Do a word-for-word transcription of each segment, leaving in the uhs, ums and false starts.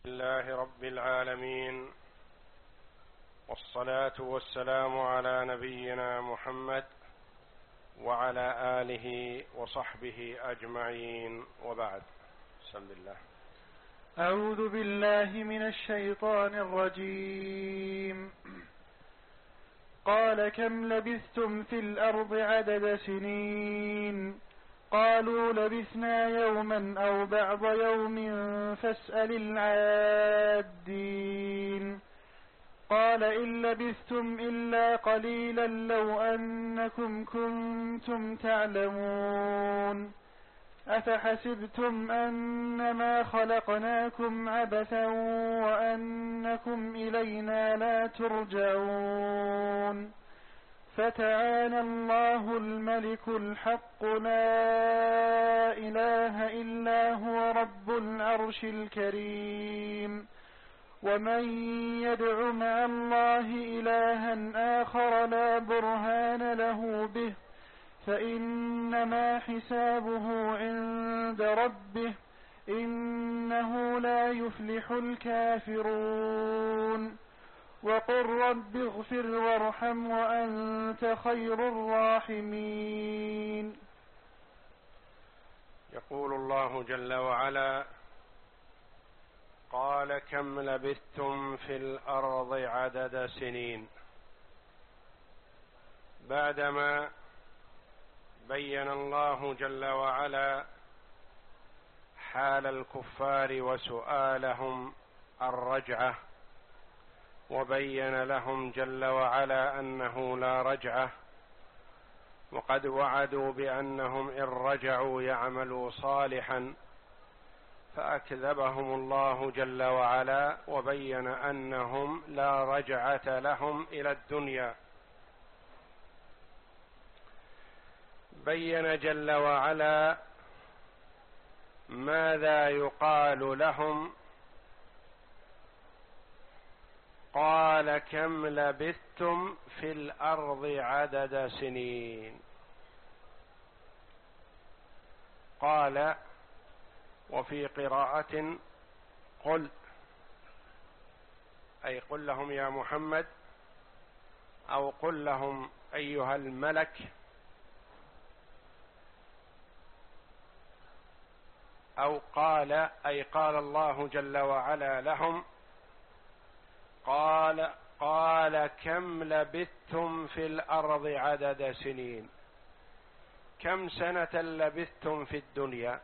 لله رب العالمين، والصلاة والسلام على نبينا محمد وعلى آله وصحبه أجمعين، وبعد. بسم الله. أعوذ بالله من الشيطان الرجيم. قال كم لبثتم في الأرض عدد سنين؟ قالوا لبثنا يوما أو بعض يوم فاسأل العادين. قال إن لبثتم إلا قليلا لو أنكم كنتم تعلمون. أفحسبتم أنما خلقناكم عبثا وأنكم إلينا لا ترجعون. فتعالى الله الملك الحق لا إله إلا هو رب العرش الكريم. ومن يدع مع الله إلها آخر لا برهان له به فإنما حسابه عند ربه إنه لا يفلح الكافرون. وقل رب اغفر وارحم وأنت خير الراحمين. يقول الله جل وعلا: قال كم لبثتم في الأرض عدد سنين. بعدما بين الله جل وعلا حال الكفار وسؤالهم الرجعة، وبين لهم جل وعلا أنه لا رجعة، وقد وعدوا بأنهم إن رجعوا يعملوا صالحا، فأكذبهم الله جل وعلا وبين أنهم لا رجعة لهم إلى الدنيا. بين جل وعلا ماذا يقال لهم. قال كم لبثتم في الأرض عدد سنين. قال، وفي قراءة قل، أي قل لهم يا محمد، أو قل لهم أيها الملك، أو قال، أي قال الله جل وعلا لهم. قال قال كم لبثتم في الأرض عدد سنين. كم سنة لبثتم في الدنيا؟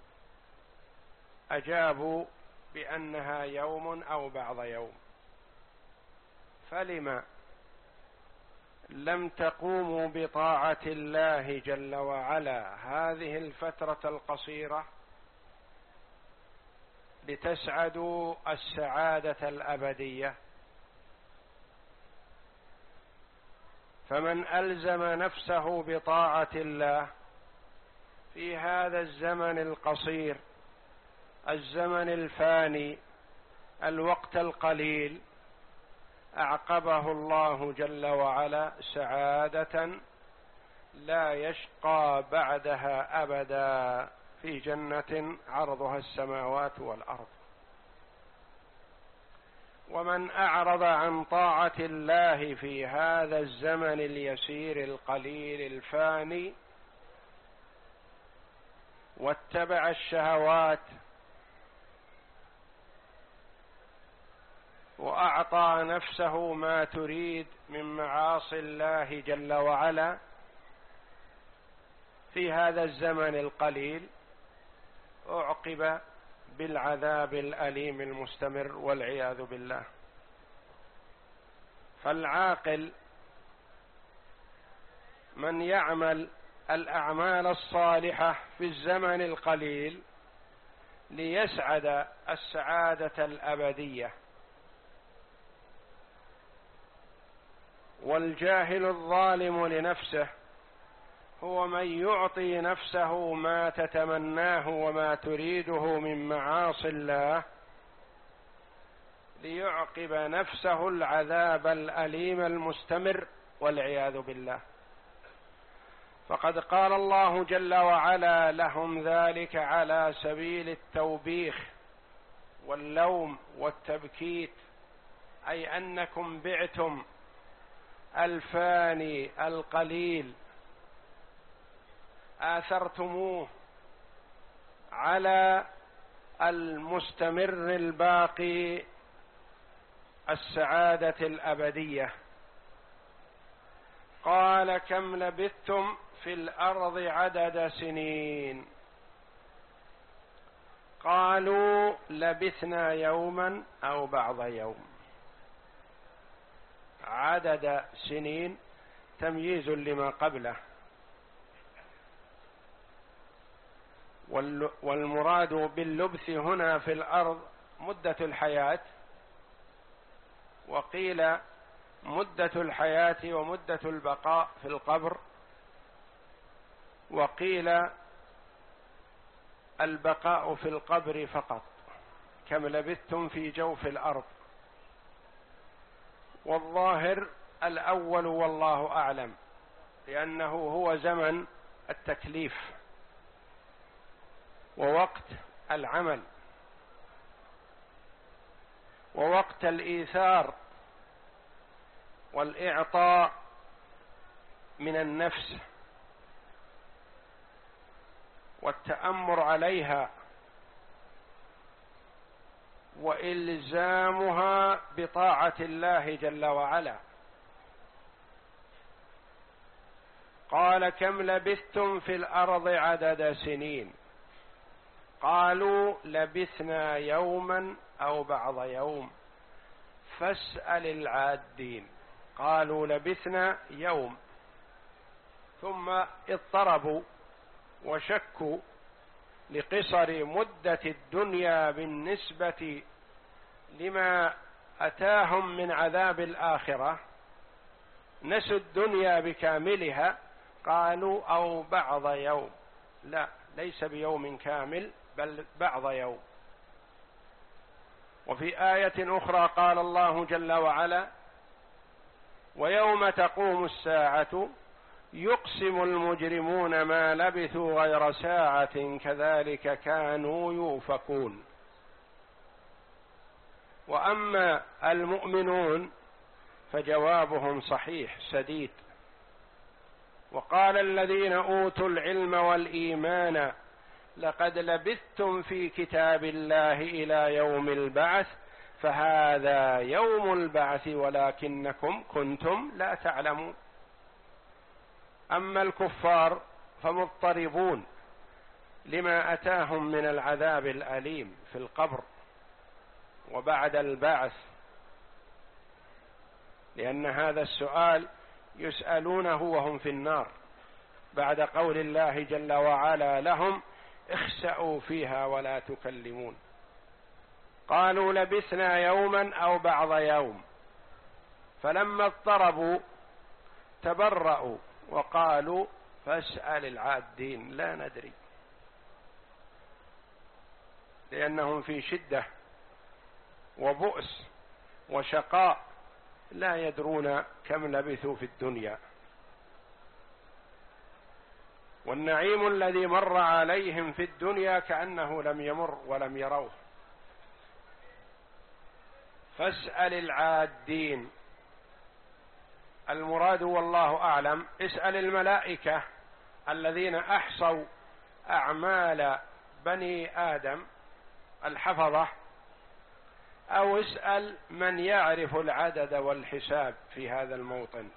أجابوا بأنها يوم أو بعض يوم. فلم لم تقوموا بطاعة الله جل وعلا هذه الفترة القصيرة لتسعدوا السعادة الأبدية؟ فمن ألزم نفسه بطاعة الله في هذا الزمن القصير، الزمن الفاني، الوقت القليل، أعقبه الله جل وعلا سعادة لا يشقى بعدها أبدا في جنة عرضها السماوات والأرض. ومن أعرض عن طاعة الله في هذا الزمن اليسير القليل الفاني واتبع الشهوات وأعطى نفسه ما تريد من معاصي الله جل وعلا في هذا الزمن القليل، أعقب بالعذاب الأليم المستمر والعياذ بالله. فالعاقل من يعمل الأعمال الصالحة في الزمن القليل ليسعد السعادة الأبدية. والجاهل الظالم لنفسه هو من يعطي نفسه ما تتمناه وما تريده من معاصي الله ليعقب نفسه العذاب الأليم المستمر والعياذ بالله. فقد قال الله جل وعلا لهم ذلك على سبيل التوبيخ واللوم والتبكيت، أي أنكم بعتم الفاني القليل، آثرتموه على المستمر الباقي السعادة الأبدية. قال كم لبثتم في الأرض عدد سنين؟ قالوا لبثنا يوما أو بعض يوم. عدد سنين تمييز لما قبله، والمراد باللبث هنا في الأرض مدة الحياة، وقيل مدة الحياة ومدة البقاء في القبر، وقيل البقاء في القبر فقط. كم لبثتم في جوف الأرض؟ والظاهر الأول والله أعلم، لأنه هو زمن التكليف ووقت العمل ووقت الإيثار والإعطاء من النفس والتأمر عليها وإلزامها بطاعة الله جل وعلا. قال كم لبثتم في الأرض عدد سنين؟ قالوا لبثنا يوما أو بعض يوم فاسأل العادين. قالوا لبثنا يوم، ثم اضطربوا وشكوا لقصر مدة الدنيا بالنسبة لما أتاهم من عذاب الآخرة، نسوا الدنيا بكاملها، قالوا أو بعض يوم. لا، ليس بيوم كامل بل بعض يوم. وفي آية أخرى قال الله جل وعلا ويوم تقوم الساعة يقسم المجرمون ما لبثوا غير ساعة كذلك كانوا يؤفكون. وأما المؤمنون فجوابهم صحيح سديد. وقال الذين أوتوا العلم والإيمان لقد لبثتم في كتاب الله إلى يوم البعث فهذا يوم البعث ولكنكم كنتم لا تعلمون. أما الكفار فمضطربون لما أتاهم من العذاب الأليم في القبر وبعد البعث، لأن هذا السؤال يسألونه وهم في النار بعد قول الله جل وعلا لهم اخسأوا فيها ولا تكلمون. قالوا لبثنا يوما أو بعض يوم، فلما اضطربوا تبرأوا وقالوا فاسأل العادين لا ندري، لأنهم في شدة وبؤس وشقاء لا يدرون كم لبثوا في الدنيا. والنعيم الذي مر عليهم في الدنيا كأنه لم يمر ولم يروه. فاسأل العادين، المراد والله أعلم اسأل الملائكة الذين أحصوا أعمال بني آدم الحفظة، أو اسأل من يعرف العدد والحساب في هذا الموطن،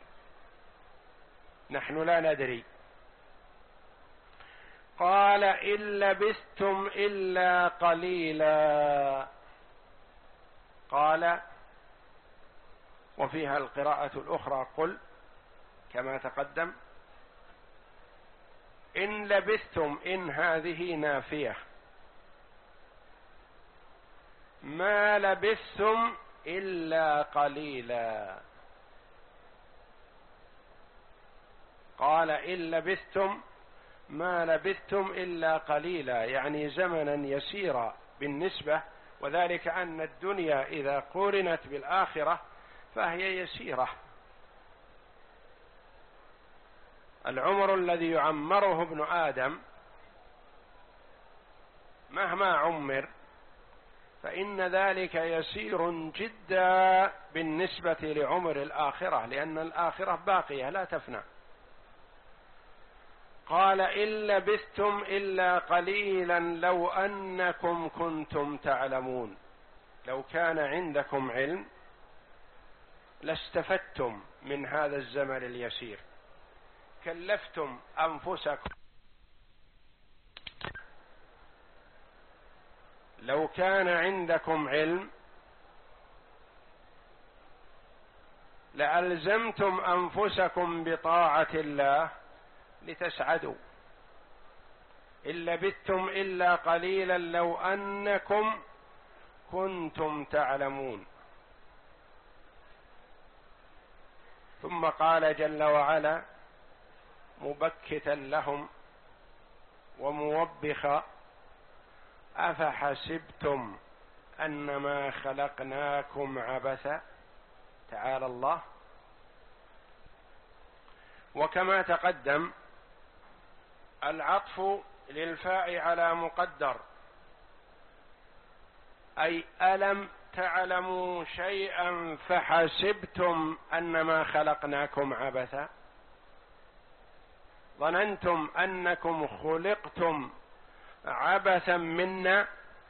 نحن لا ندري. قال إن لبثتم إلا قليلا. قال وفيها القراءة الأخرى قل كما تقدم. إن لبثتم، إن هذه نافية، ما لبثتم إلا قليلا. قال إن لبثتم ما لبثتم إلا قليلا، يعني زمنا يسيرا بالنسبة، وذلك أن الدنيا إذا قورنت بالآخرة فهي يسيرة. العمر الذي يعمره ابن آدم مهما عمر فإن ذلك يسير جدا بالنسبة لعمر الآخرة، لأن الآخرة باقية لا تفنى. قال إن لبثتم إلا قليلا لو أنكم كنتم تعلمون. لو كان عندكم علم لاستفدتم من هذا الزمن اليسير، كلفتم أنفسكم. لو كان عندكم علم لألزمتم أنفسكم بطاعة الله لتسعدوا. إن لبثتم إلا قليلا لو أنكم كنتم تعلمون. ثم قال جل وعلا مبكتا لهم وموبخا أفحسبتم أنما خلقناكم عبثا. تعالى الله. وكما تقدم العطف للفاء على مقدر، أي ألم تعلموا شيئا فحسبتم أنما خلقناكم عبثا. ظننتم أنكم خلقتم عبثا منا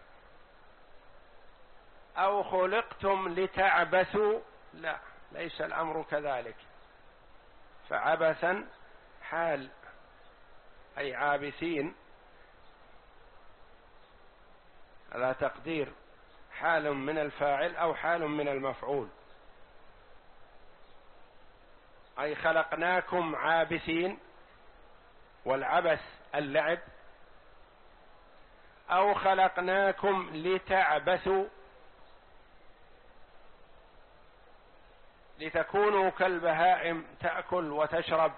أو خلقتم لتعبثوا؟ لا، ليس الأمر كذلك. فعبثا حال أي عابثين على تقدير حال من الفاعل أو حال من المفعول، أي خلقناكم عابثين، والعبث اللعب، أو خلقناكم لتعبثوا لتكونوا كالبهائم تأكل وتشرب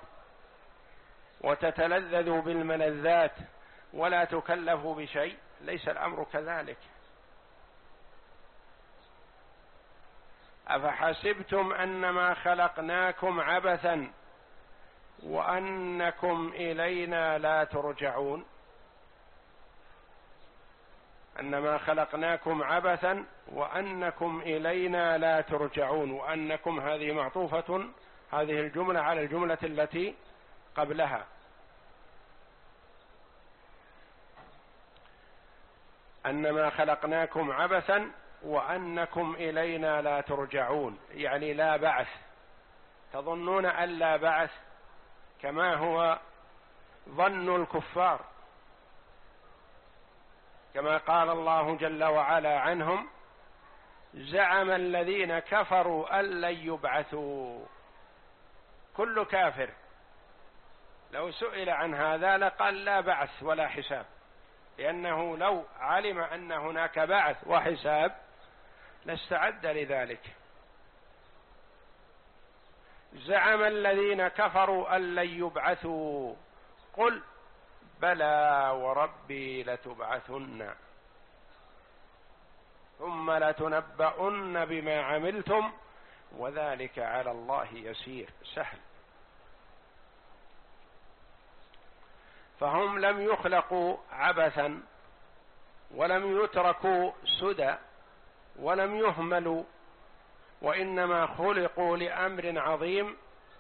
وتتلذذوا بالملذات ولا تكلفوا بشيء. ليس الأمر كذلك. أفحسبتم أنما خلقناكم عبثا وأنكم إلينا لا ترجعون. أنما خلقناكم عبثا وأنكم إلينا لا ترجعون. وأنكم هذه معطوفة، هذه الجملة على الجملة التي قبلها. أنما خلقناكم عبثا وأنكم إلينا لا ترجعون، يعني لا بعث. تظنون أن لا بعث كما هو ظن الكفار، كما قال الله جل وعلا عنهم زعم الذين كفروا أن لن يبعثوا. كل كافر لو سئل عن هذا لقال لا بعث ولا حساب، لأنه لو علم أن هناك بعث وحساب لاستعد لذلك. زعم الذين كفروا أن لن يبعثوا قل بلى وربي لتبعثن ثم لتنبؤن بما عملتم وذلك على الله يسير، سهل. فهم لم يخلقوا عبثا ولم يتركوا سدى ولم يهملوا، وإنما خلقوا لأمر عظيم،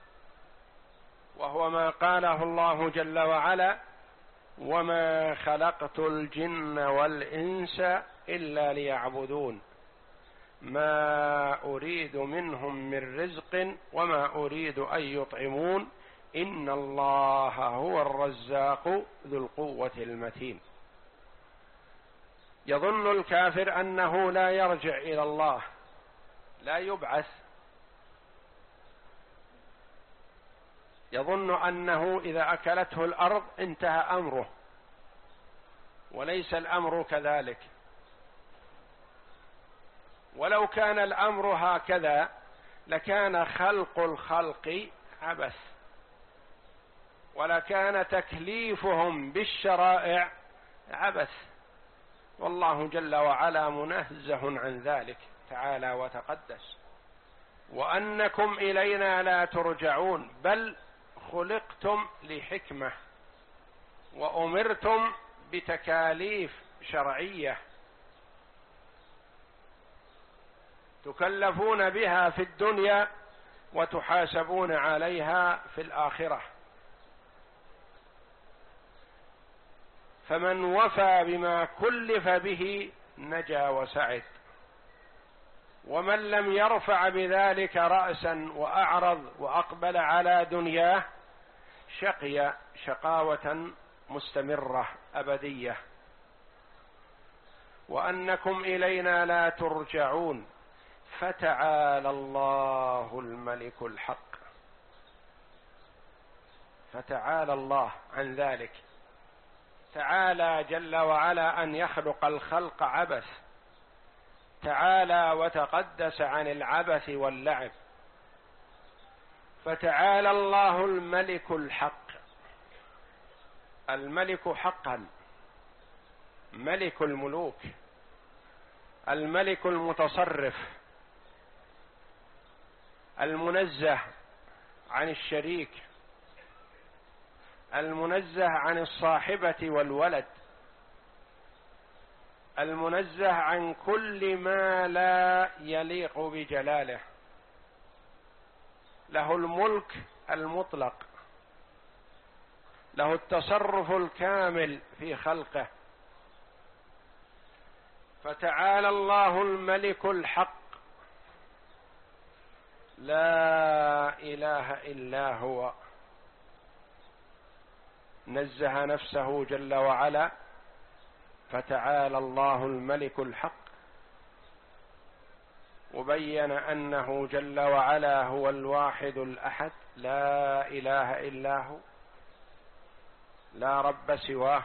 وهو ما قاله الله جل وعلا وما خلقت الجن والإنس إلا ليعبدون ما أريد منهم من رزق وما أريد أن يطعمون إن الله هو الرزاق ذو القوة المتين. يظن الكافر أنه لا يرجع إلى الله، لا يبعث، يظن أنه إذا أكلته الأرض انتهى أمره، وليس الأمر كذلك. ولو كان الأمر هكذا لكان خلق الخلق عبث، ولكان تكليفهم بالشرائع عبث، والله جل وعلا منزه عن ذلك تعالى وتقدس. وأنكم إلينا لا ترجعون، بل خلقتم لحكمة وأمرتم بتكاليف شرعية تكلفون بها في الدنيا وتحاسبون عليها في الآخرة. فمن وفى بما كلف به نجا وسعد، ومن لم يرفع بذلك رأسا وأعرض وأقبل على دنياه شقي شقاوة مستمرة أبدية. وأنكم إلينا لا ترجعون فتعالى الله الملك الحق. فتعالى الله عن ذلك، تعالى جل وعلا أن يخلق الخلق عبث، تعالى وتقدس عن العبث واللعب. فتعالى الله الملك الحق، الملك حقا، ملك الملوك، الملك المتصرف، المنزه عن الشريك، المنزه عن الصاحبة والولد، المنزه عن كل ما لا يليق بجلاله. له الملك المطلق، له التصرف الكامل في خلقه. فتعالى الله الملك الحق لا إله إلا هو، نزه نفسه جل وعلا. فتعالى الله الملك الحق، وبين أنه جل وعلا هو الواحد الأحد لا إله إلا هو، لا رب سواه،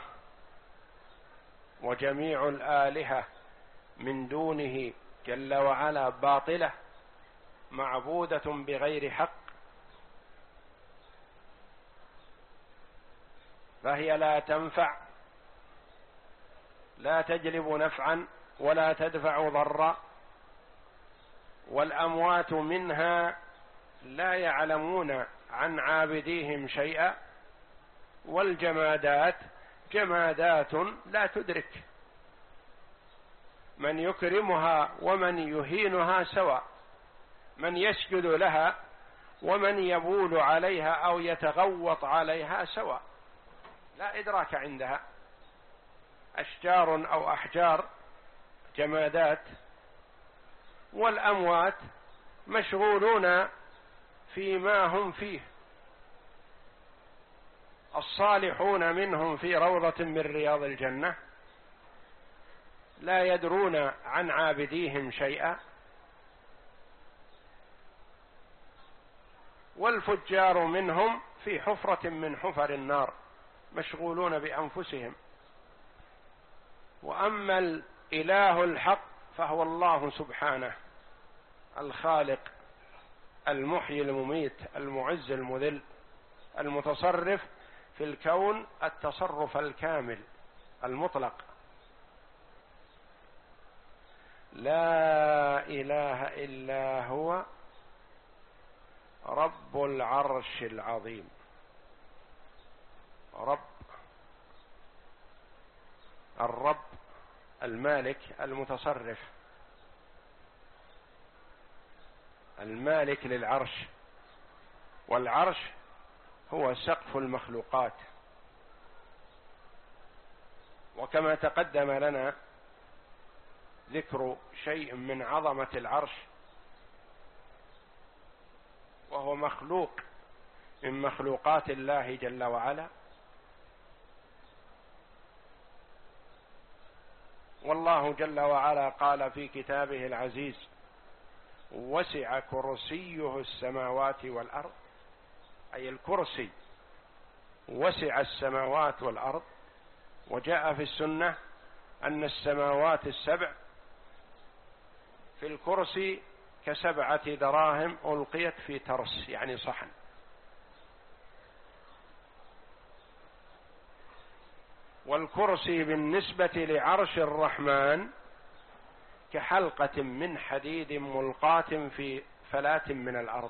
وجميع الآلهة من دونه جل وعلا باطلة معبودة بغير حق، فهي لا تنفع، لا تجلب نفعا ولا تدفع ضرا. والأموات منها لا يعلمون عن عابديهم شيئا، والجمادات جمادات لا تدرك، من يكرمها ومن يهينها سواء، من يسجد لها ومن يبول عليها أو يتغوط عليها سواء، لا إدراك عندها. أشجار أو أحجار جمادات، والأموات مشغولون فيما هم فيه. الصالحون منهم في روضة من رياض الجنة لا يدرون عن عابديهم شيئا، والفجار منهم في حفرة من حفر النار مشغولون بأنفسهم. وأما الإله الحق فهو الله سبحانه الخالق المحيي المميت المعز المذل المتصرف في الكون التصرف الكامل المطلق. لا إله إلا هو رب العرش العظيم. رب، الرب المالك المتصرف، المالك للعرش، والعرش هو سقف المخلوقات. وكما تقدم لنا ذكر شيء من عظمة العرش، وهو مخلوق من مخلوقات الله جل وعلا. والله جل وعلا قال في كتابه العزيز: وسع كرسيه السماوات والأرض، أي الكرسي وسع السماوات والأرض. وجاء في السنة أن السماوات السبع في الكرسي كسبعة دراهم ألقيت في ترس، يعني صحن. والكرسي بالنسبة لعرش الرحمن كحلقة من حديد ملقاة في فلاة من الأرض.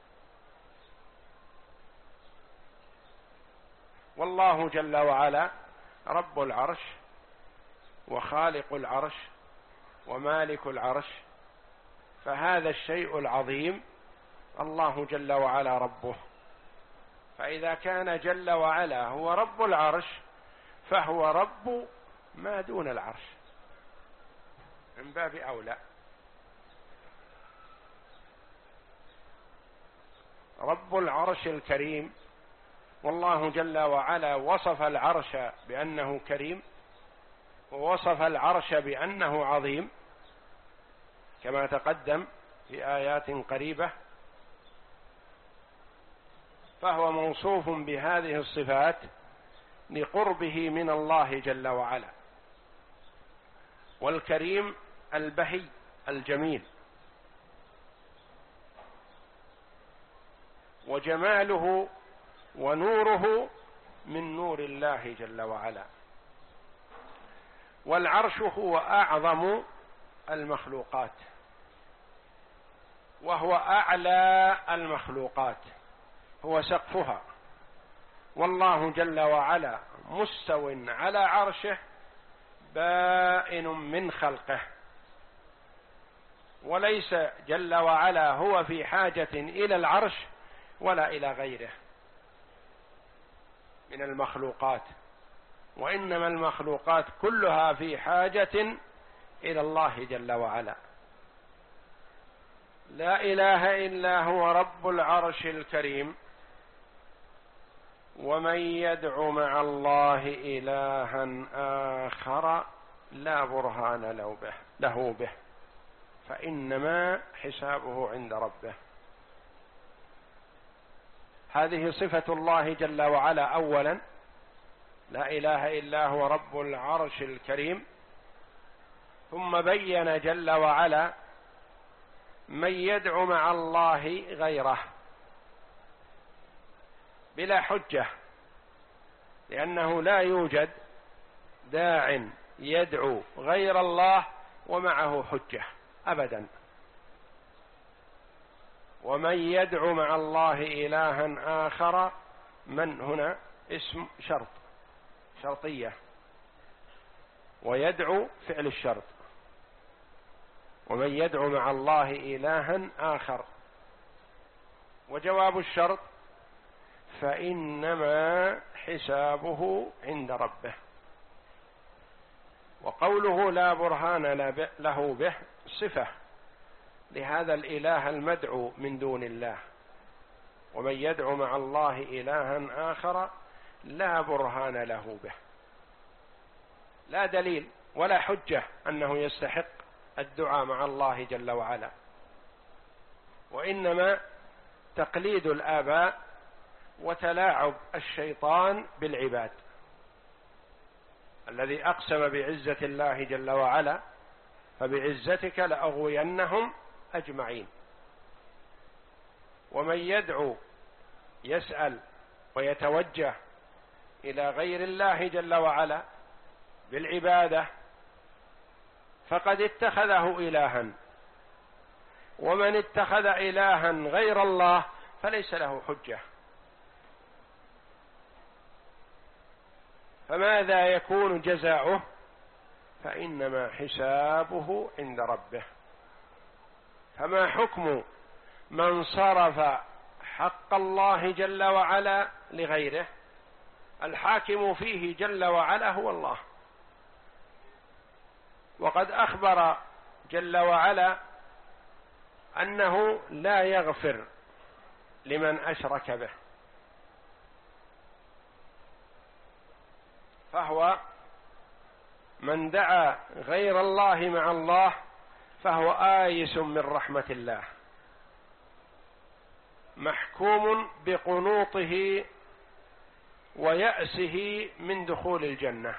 والله جل وعلا رب العرش وخالق العرش ومالك العرش، فهذا الشيء العظيم الله جل وعلا ربه. فإذا كان جل وعلا هو رب العرش فهو رب ما دون العرش من باب أولى. رب العرش الكريم، والله جل وعلا وصف العرش بأنه كريم، ووصف العرش بأنه عظيم كما تقدم في آيات قريبة، فهو موصوف بهذه الصفات لقربه من الله جل وعلا. والكريم البهي الجميل، وجماله ونوره من نور الله جل وعلا. والعرش هو أعظم المخلوقات وهو أعلى المخلوقات، هو سقفها، والله جل وعلا مستو على عرشه بائن من خلقه، وليس جل وعلا هو في حاجة إلى العرش ولا إلى غيره من المخلوقات، وإنما المخلوقات كلها في حاجة إلى الله جل وعلا. لا إله إلا هو رب العرش الكريم. ومن يدع مع الله إلها آخر لا برهان له به, له به فإنما حسابه عند ربه. هذه صفة الله جل وعلا أولا، لا إله إلا هو رب العرش الكريم. ثم بين جل وعلا من يدعو مع الله غيره بلا حجة، لأنه لا يوجد داع يدعو غير الله ومعه حجة أبدا. ومن يدعو مع الله إلها آخر، من هنا اسم شرط شرطية، ويدعو فعل الشرط. ومن يدعو مع الله إلها آخر، وجواب الشرط فإنما حسابه عند ربه. وقوله لا برهان له به صفة لهذا الإله المدعو من دون الله. ومن يدعو مع الله إلها آخر لا برهان له به، لا دليل ولا حجة أنه يستحق الدعاء مع الله جل وعلا، وإنما تقليد الآباء وتلاعب الشيطان بالعباد، الذي أقسم بعزة الله جل وعلا فبعزتك لأغوينهم أجمعين. ومن يدعو يسأل ويتوجه إلى غير الله جل وعلا بالعبادة فقد اتخذه إلها، ومن اتخذ إلها غير الله فليس له حجة. فماذا يكون جزاؤه؟ فإنما حسابه عند ربه. فما حكم من صرف حق الله جل وعلا لغيره؟ الحاكم فيه جل وعلا هو الله، وقد أخبر جل وعلا أنه لا يغفر لمن أشرك به، فهو من دعا غير الله مع الله فهو آيس من رحمة الله، محكوم بقنوطه ويأسه من دخول الجنة.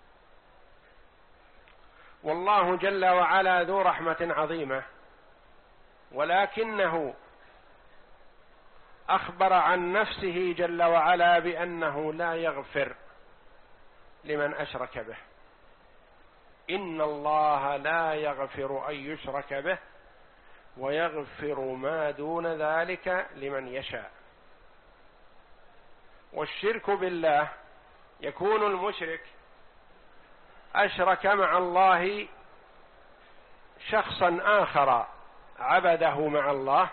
والله جل وعلا ذو رحمة عظيمة، ولكنه أخبر عن نفسه جل وعلا بأنه لا يغفر لمن أشرك به. إن الله لا يغفر أن يشرك به ويغفر ما دون ذلك لمن يشاء. والشرك بالله يكون المشرك أشرك مع الله شخصا آخر عبده مع الله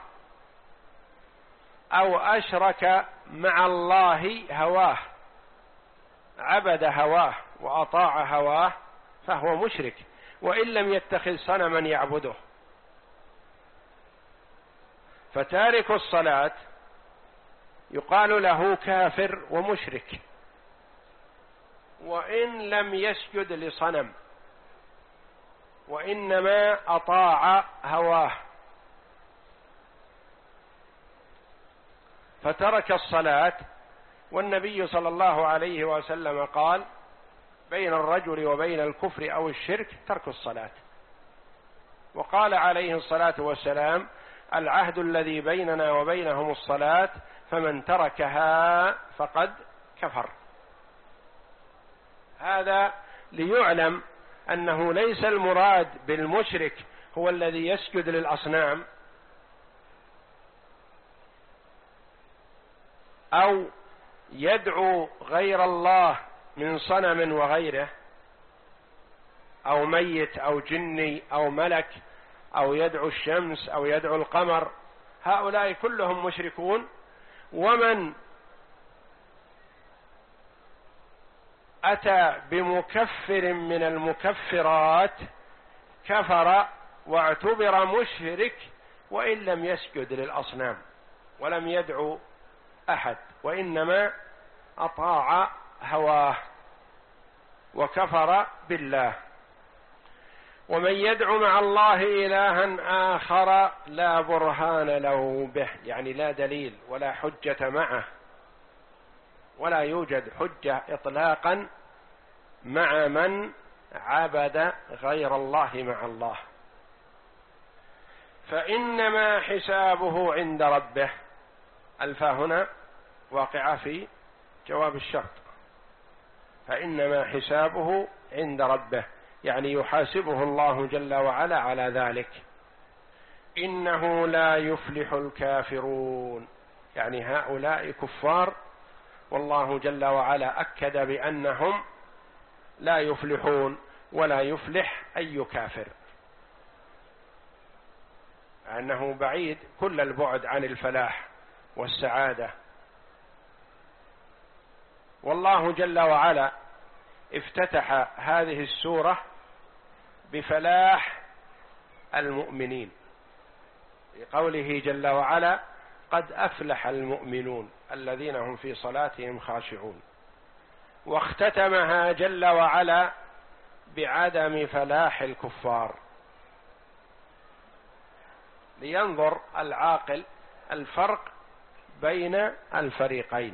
أو أشرك مع الله هواه، عبد هواه وأطاع هواه فهو مشرك وإن لم يتخذ صنما يعبده. فتارك الصلاة يقال له كافر ومشرك وإن لم يسجد لصنم وإنما أطاع هواه، فترك الصلاة. والنبي صلى الله عليه وسلم قال: بين الرجل وبين الكفر أو الشرك ترك الصلاة. وقال عليه الصلاة والسلام: العهد الذي بيننا وبينهم الصلاة فمن تركها فقد كفر. هذا ليعلم أنه ليس المراد بالمشرك هو الذي يسجد للأصنام أو يدعو غير الله من صنم وغيره أو ميت أو جني أو ملك أو يدعو الشمس أو يدعو القمر، هؤلاء كلهم مشركون. ومن أتى بمكفر من المكفرات كفر واعتبر مشرك وإن لم يسجد للأصنام ولم يدعو أحد، وإنما أطاع هواه وكفر بالله. ومن يدعو مع الله إلها آخر لا برهان له به، يعني لا دليل ولا حجة معه، ولا يوجد حجة إطلاقا مع من عبد غير الله مع الله، فإنما حسابه عند ربه. الفاء هنا واقعة في جواب الشرط، فإنما حسابه عند ربه، يعني يحاسبه الله جل وعلا على ذلك. إنه لا يفلح الكافرون، يعني هؤلاء كفار، والله جل وعلا أكد بأنهم لا يفلحون، ولا يفلح أي كافر، أنه بعيد كل البعد عن الفلاح والسعادة. والله جل وعلا افتتح هذه السورة بفلاح المؤمنين لقوله جل وعلا: قد أفلح المؤمنون الذين هم في صلاتهم خاشعون. واختتمها جل وعلا بعدم فلاح الكفار، لينظر العاقل الفرق بين الفريقين.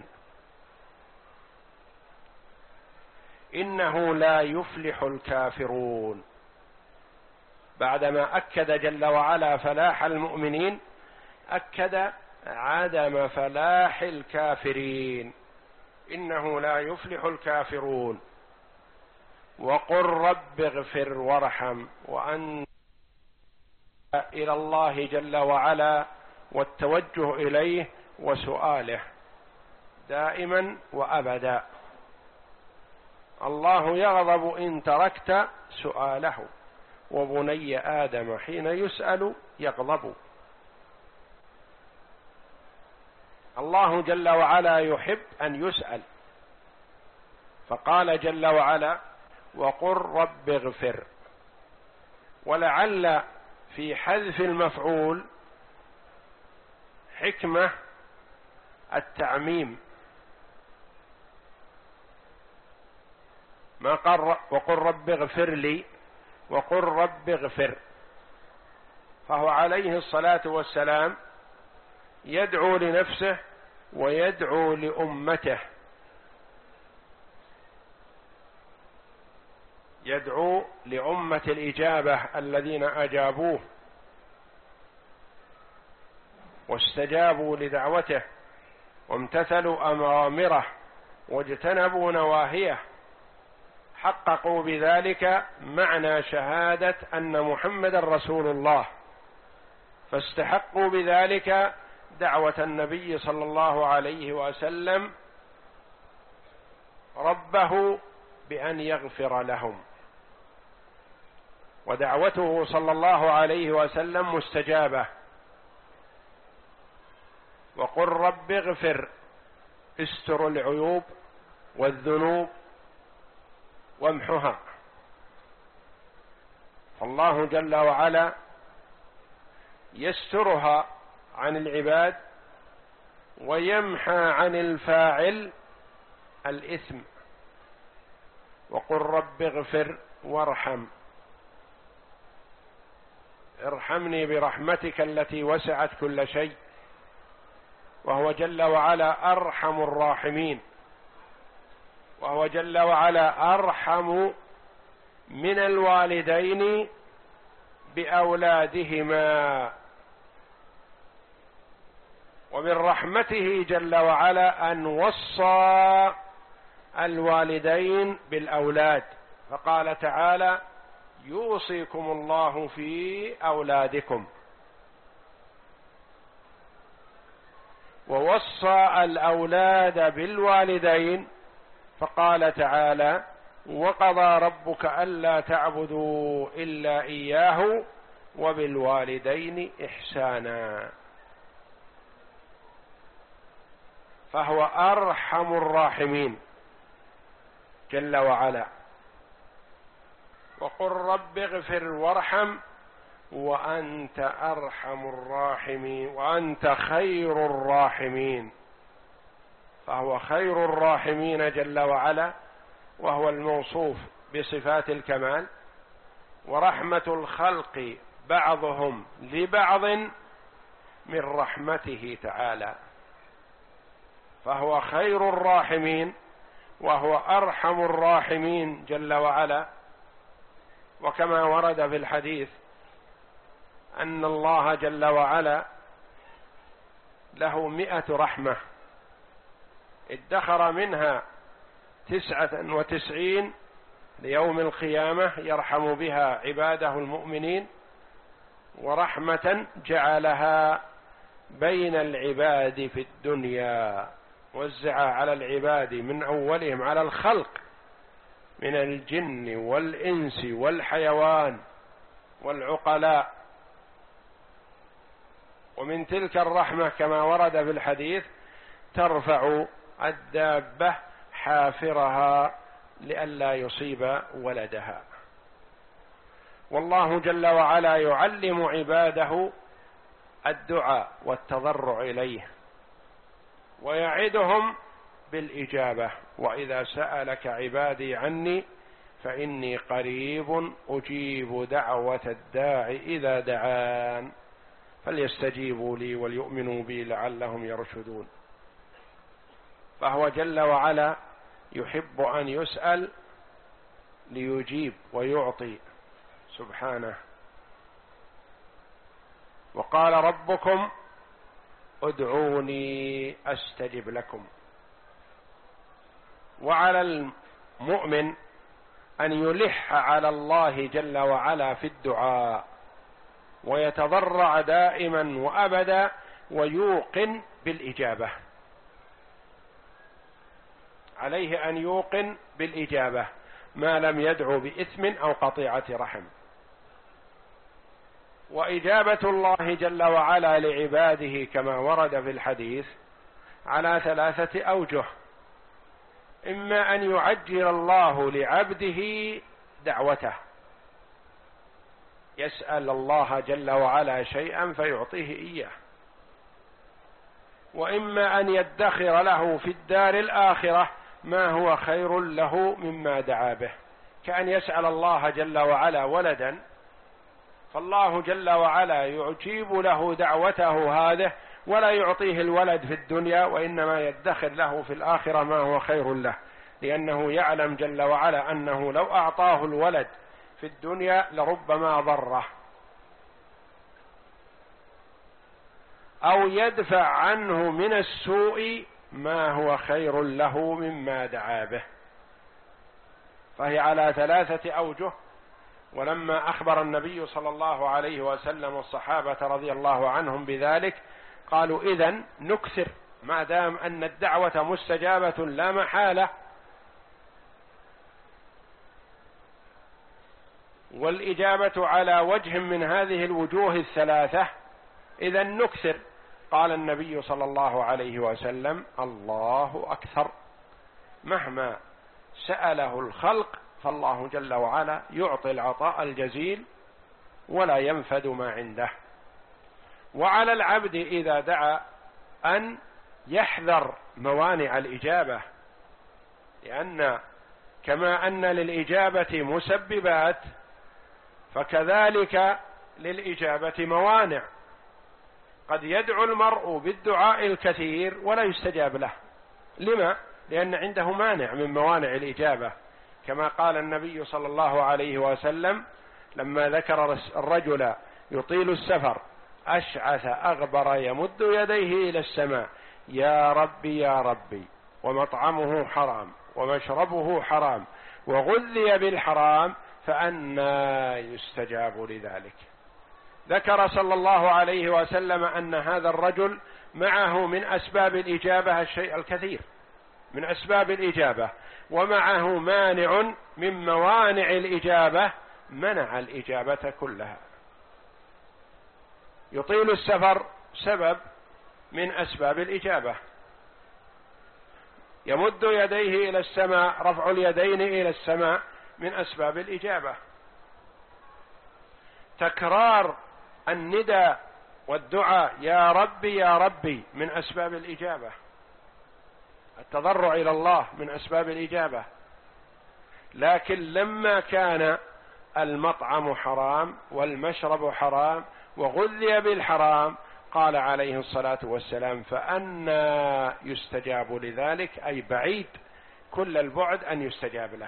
إنه لا يفلح الكافرون، بعدما أكد جل وعلا فلاح المؤمنين أكد عدم فلاح الكافرين. إنه لا يفلح الكافرون. وقل رب اغفر وارحم، وأن إلى الله جل وعلا والتوجه إليه وسؤاله دائما وأبدا. الله يغضب إن تركت سؤاله، وبني آدم حين يسأل يغضب. الله جل وعلا يحب أن يسأل، فقال جل وعلا: وقل رب اغفر. ولعل في حذف المفعول حكمة التعميم، ما قال وقل رب اغفر لي، وقل رب اغفر. فهو عليه الصلاة والسلام يدعو لنفسه ويدعو لأمته، يدعو لأمة الإجابة الذين أجابوه واستجابوا لدعوته وامتثلوا أوامره واجتنبوا نواهيه، حققوا بذلك معنى شهادة أن محمد رسول الله، فاستحقوا بذلك دعوة النبي صلى الله عليه وسلم ربه بأن يغفر لهم. ودعوته صلى الله عليه وسلم مستجابة. وقل رب اغفر، استر العيوب والذنوب وامحها. فالله جل وعلا يسترها عن العباد ويمحى عن الفاعل الإثم. وقل رب اغفر وارحم، ارحمني برحمتك التي وسعت كل شيء، وهو جل وعلا أرحم الراحمين، وهو جل وعلا أرحم من الوالدين بأولادهما. ومن رحمته جل وعلا أن وصى الوالدين بالأولاد، فقال تعالى: يوصيكم الله في أولادكم. ووصى الأولاد بالوالدين، فقال تعالى: وقضى ربك ألا تعبدوا إلا إياه وبالوالدين إحسانا. فهو أرحم الراحمين جل وعلا. وقل رب اغفر وارحم وأنت أرحم الراحمين وأنت خير الراحمين. فهو خير الراحمين جل وعلا، وهو الموصوف بصفات الكمال. ورحمة الخلق بعضهم لبعض من رحمته تعالى، فهو خير الراحمين وهو أرحم الراحمين جل وعلا. وكما ورد في الحديث أن الله جل وعلا له مئة رحمة ادخر منها تسعة وتسعين ليوم القيامة يرحم بها عباده المؤمنين، ورحمة جعلها بين العباد في الدنيا، وزعها على العباد من أولهم على الخلق من الجن والإنس والحيوان والعقلاء. ومن تلك الرحمة كما ورد في الحديث: ترفع الدابة حافرها لئلا يصيب ولدها. والله جل وعلا يعلم عباده الدعاء والتضرع إليه، ويعدهم بالإجابة: وإذا سألك عبادي عني فإني قريب أجيب دعوة الداع إذا دعان فليستجيبوا لي وليؤمنوا بي لعلهم يرشدون. فهو جل وعلا يحب أن يسأل ليجيب ويعطي سبحانه. وقال ربكم ادعوني أستجب لكم. وعلى المؤمن أن يلح على الله جل وعلا في الدعاء، ويتضرع دائما وأبدا، ويوقن بالإجابة. عليه أن يوقن بالإجابة ما لم يدعو بإثم أو قطيعة رحم. وإجابة الله جل وعلا لعباده كما ورد في الحديث على ثلاثة أوجه: إما أن يعجل الله لعبده دعوته، يسأل الله جل وعلا شيئا فيعطيه إياه، وإما أن يدخر له في الدار الآخرة ما هو خير له مما دعا به، كأن يسأل الله جل وعلا ولدا، فالله جل وعلا يجيب له دعوته هذه ولا يعطيه الولد في الدنيا، وإنما يدخر له في الآخرة ما هو خير له، لأنه يعلم جل وعلا أنه لو أعطاه الولد في الدنيا لربما ضره. أو يدفع عنه من السوء ما هو خير له مما دعا به. فهي على ثلاثة أوجه. ولما أخبر النبي صلى الله عليه وسلم والصحابة رضي الله عنهم بذلك قالوا: إذن نكثر، ما دام أن الدعوة مستجابة لا محالة، والإجابة على وجه من هذه الوجوه الثلاثة إذا نكثر. قال النبي صلى الله عليه وسلم: الله أكثر. مهما سأله الخلق فالله جل وعلا يعطي العطاء الجزيل ولا ينفد ما عنده. وعلى العبد إذا دعا أن يحذر موانع الإجابة، لأن كما أن للإجابة مسببات فكذلك للإجابة موانع. قد يدعو المرء بالدعاء الكثير ولا يستجاب له. لما؟ لأن عنده مانع من موانع الإجابة، كما قال النبي صلى الله عليه وسلم لما ذكر الرجل يطيل السفر أشعث أغبر يمد يديه إلى السماء: يا ربي يا ربي، ومطعمه حرام ومشربه حرام وغذي بالحرام فأنى يستجاب لذلك. ذكر صلى الله عليه وسلم أن هذا الرجل معه من أسباب الإجابة الشيء الكثير من أسباب الإجابة، ومعه مانع من موانع الإجابة منع الإجابة كلها. يطيل السفر سبب من أسباب الإجابة، يمد يديه إلى السماء، رفع اليدين إلى السماء من أسباب الإجابة. تكرار النداء والدعاء يا ربي يا ربي من أسباب الإجابة. التضرع إلى الله من أسباب الإجابة. لكن لما كان المطعم حرام والمشرب حرام وغذي بالحرام قال عليه الصلاة والسلام: فأنى يستجاب لذلك، أي بعيد كل البعد أن يستجاب له.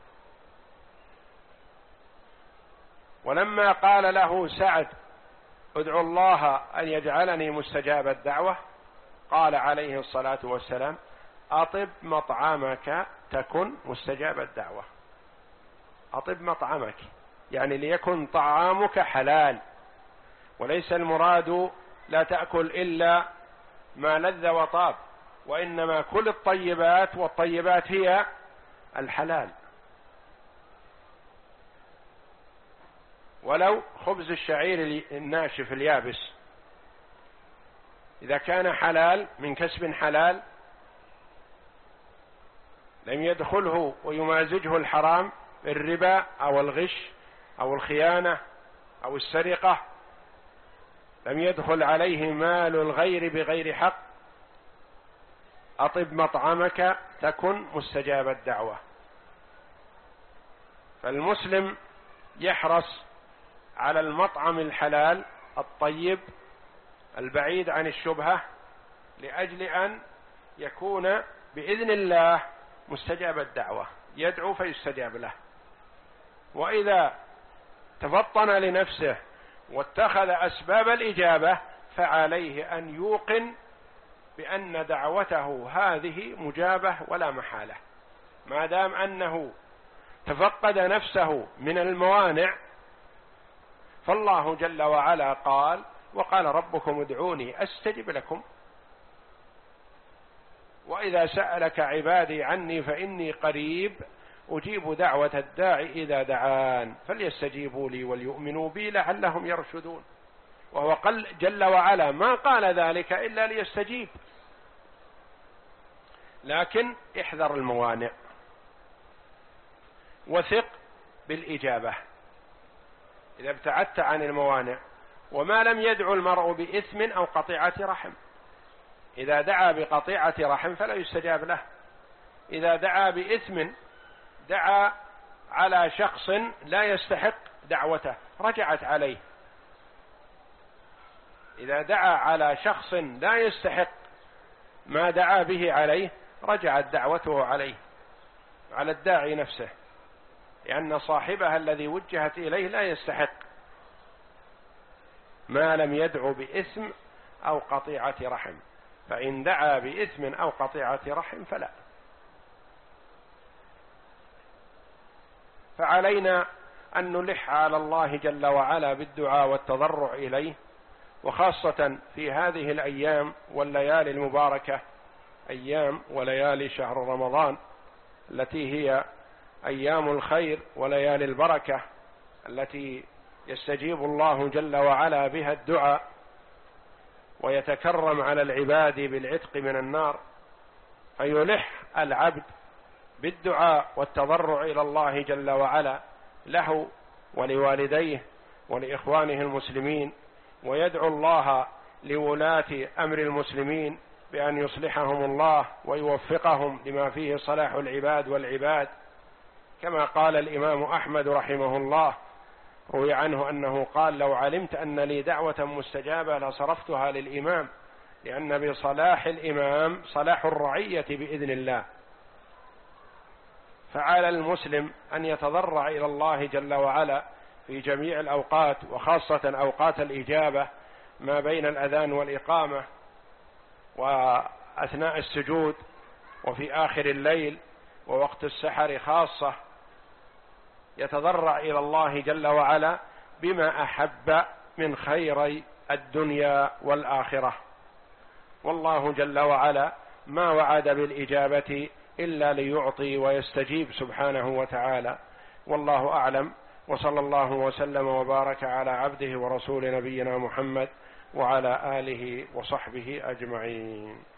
ولما قال له سعد: ادعو الله أن يجعلني مستجاب الدعوة، قال عليه الصلاة والسلام: أطب مطعمك تكن مستجاب الدعوة. أطب مطعمك يعني ليكن طعامك حلال، وليس المراد لا تأكل إلا ما لذ وطاب، وإنما كل الطيبات، والطيبات هي الحلال. ولو خبز الشعير الناشف اليابس إذا كان حلال من كسب حلال لم يدخله ويمازجه الحرام، الربا أو الغش أو الخيانة أو السرقة، لم يدخل عليه مال الغير بغير حق. أطب مطعمك تكن مستجاب الدعوة. فالمسلم يحرص على المطعم الحلال الطيب البعيد عن الشبهة، لأجل أن يكون بإذن الله مستجاب الدعوة، يدعو فيستجاب له. وإذا تفطن لنفسه واتخذ أسباب الإجابة فعليه أن يوقن بأن دعوته هذه مجابة ولا محالة، ما دام أنه تفقد نفسه من الموانع. فالله جل وعلا قال: وقال ربكم ادعوني أستجب لكم، وإذا سألك عبادي عني فإني قريب أجيب دعوة الداعي إذا دعان فليستجيبوا لي وليؤمنوا بي لعلهم يرشدون. وهو قال جل وعلا ما قال ذلك إلا ليستجيب، لكن احذر الموانع وثق بالإجابة إذا ابتعدت عن الموانع. وما لم يدعو المرء بإثم أو قطيعة رحم، إذا دعا بقطيعة رحم فلا يستجاب له. إذا دعا بإثم، دعا على شخص لا يستحق دعوته رجعت عليه. إذا دعا على شخص لا يستحق ما دعا به عليه رجعت دعوته عليه، على الداعي نفسه، لأن صاحبها الذي وجهت إليه لا يستحق، ما لم يدعو بإثم أو قطيعة رحم. فإن دعا بإثم أو قطيعة رحم فلا. فعلينا أن نلح على الله جل وعلا بالدعاء والتضرع إليه، وخاصة في هذه الأيام والليالي المباركة، أيام وليالي شهر رمضان التي هي أيام الخير وليالي البركة التي يستجيب الله جل وعلا بها الدعاء ويتكرم على العباد بالعتق من النار، فيلح العبد بالدعاء والتضرع إلى الله جل وعلا له ولوالديه ولإخوانه المسلمين، ويدعو الله لولاة أمر المسلمين بأن يصلحهم الله ويوفقهم لما فيه صلاح العباد والعباد، كما قال الإمام أحمد رحمه الله، روي عنه أنه قال: لو علمت أن لي دعوة مستجابة لصرفتها للإمام، لأن بصلاح الإمام صلاح الرعية بإذن الله. فعلى المسلم أن يتضرع إلى الله جل وعلا في جميع الأوقات، وخاصة أوقات الإجابة ما بين الأذان والإقامة وأثناء السجود وفي آخر الليل ووقت السحر خاصة، يتضرع إلى الله جل وعلا بما أحب من خيري الدنيا والآخرة. والله جل وعلا ما وعد بالإجابة إلا ليعطي ويستجيب سبحانه وتعالى. والله أعلم، وصلى الله وسلم وبارك على عبده ورسول نبينا محمد وعلى آله وصحبه أجمعين.